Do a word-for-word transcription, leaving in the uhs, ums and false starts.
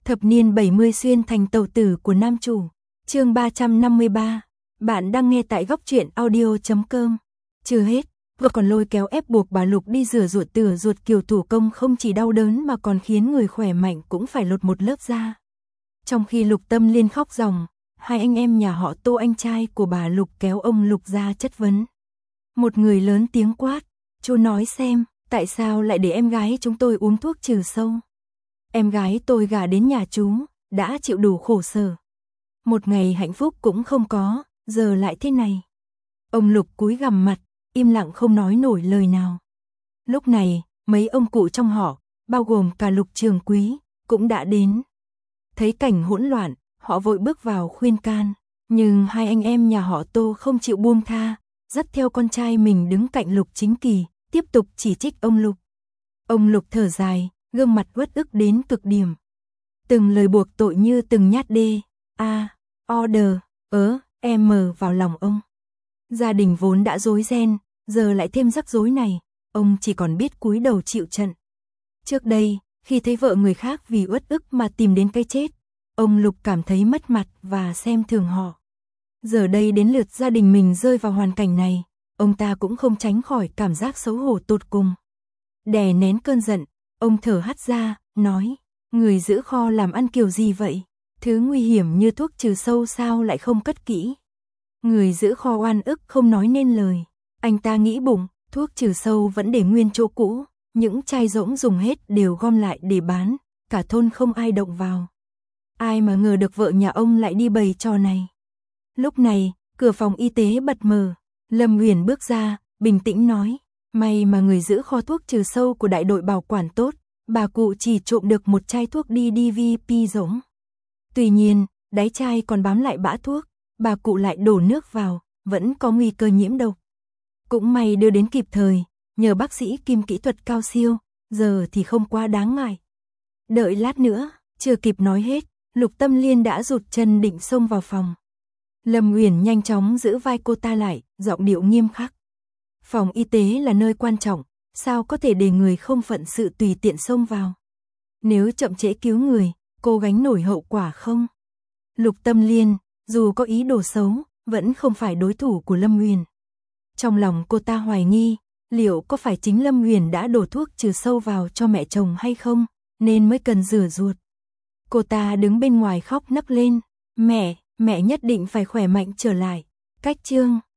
Thập niên bảy mươi xuyên thành tàu tử của nam chủ. Chương ba trăm năm mươi ba. Bạn đang nghe tại góc truyện audio chấm com. Chưa hết, vừa còn lôi kéo ép buộc bà Lục đi rửa ruột tửa ruột kiểu thủ công không chỉ đau đớn mà còn khiến người khỏe mạnh cũng phải lột một lớp da. Trong khi Lục Tâm Liên khóc ròng, hai anh em nhà họ Tô anh trai của bà Lục kéo ông Lục ra chất vấn. Một người lớn tiếng quát, chú nói xem, tại sao lại để em gái chúng tôi uống thuốc trừ sâu? Em gái tôi gả đến nhà chú, đã chịu đủ khổ sở. Một ngày hạnh phúc cũng không có, giờ lại thế này. Ông Lục cúi gằm mặt, im lặng không nói nổi lời nào. Lúc này, mấy ông cụ trong họ, bao gồm cả Lục Trường Quý, cũng đã đến. Thấy cảnh hỗn loạn, họ vội bước vào khuyên can, nhưng hai anh em nhà họ Tô không chịu buông tha, dắt theo con trai mình đứng cạnh Lục Chính Kỳ, tiếp tục chỉ trích ông Lục. Ông Lục thở dài, gương mặt uất ức đến cực điểm. Từng lời buộc tội như từng nhát đê, a, order, ớ, em vào lòng ông. Gia đình vốn đã rối ren, giờ lại thêm rắc rối này, ông chỉ còn biết cúi đầu chịu trận. Trước đây, khi thấy vợ người khác vì uất ức mà tìm đến cái chết, ông Lục cảm thấy mất mặt và xem thường họ. Giờ đây đến lượt gia đình mình rơi vào hoàn cảnh này, ông ta cũng không tránh khỏi cảm giác xấu hổ tột cùng. Đè nén cơn giận, ông thở hắt ra, nói, người giữ kho làm ăn kiểu gì vậy? Thứ nguy hiểm như thuốc trừ sâu sao lại không cất kỹ? Người giữ kho oan ức không nói nên lời. Anh ta nghĩ bụng, thuốc trừ sâu vẫn để nguyên chỗ cũ, những chai rỗng dùng hết đều gom lại để bán, cả thôn không ai động vào. Ai mà ngờ được vợ nhà ông lại đi bày trò này. Lúc này, cửa phòng y tế bật mở, Lâm Uyển bước ra, bình tĩnh nói, may mà người giữ kho thuốc trừ sâu của đại đội bảo quản tốt, bà cụ chỉ trộm được một chai thuốc đi đê vê pê rỗng. Tuy nhiên, đáy chai còn bám lại bã thuốc, bà cụ lại đổ nước vào, vẫn có nguy cơ nhiễm độc. Cũng may đưa đến kịp thời, nhờ bác sĩ kim kỹ thuật cao siêu, giờ thì không quá đáng ngại. Đợi lát nữa, chưa kịp nói hết, Lục Tâm Liên đã rụt chân định xông vào phòng. Lâm Uyển nhanh chóng giữ vai cô ta lại, giọng điệu nghiêm khắc. Phòng y tế là nơi quan trọng, sao có thể để người không phận sự tùy tiện xông vào? Nếu chậm trễ cứu người, cô gánh nổi hậu quả không? Lục Tâm Liên, dù có ý đồ xấu, vẫn không phải đối thủ của Lâm Uyển. Trong lòng cô ta hoài nghi, liệu có phải chính Lâm Uyển đã đổ thuốc trừ sâu vào cho mẹ chồng hay không, nên mới cần rửa ruột. Cô ta đứng bên ngoài khóc nấc lên, mẹ, mẹ nhất định phải khỏe mạnh trở lại. Cách chương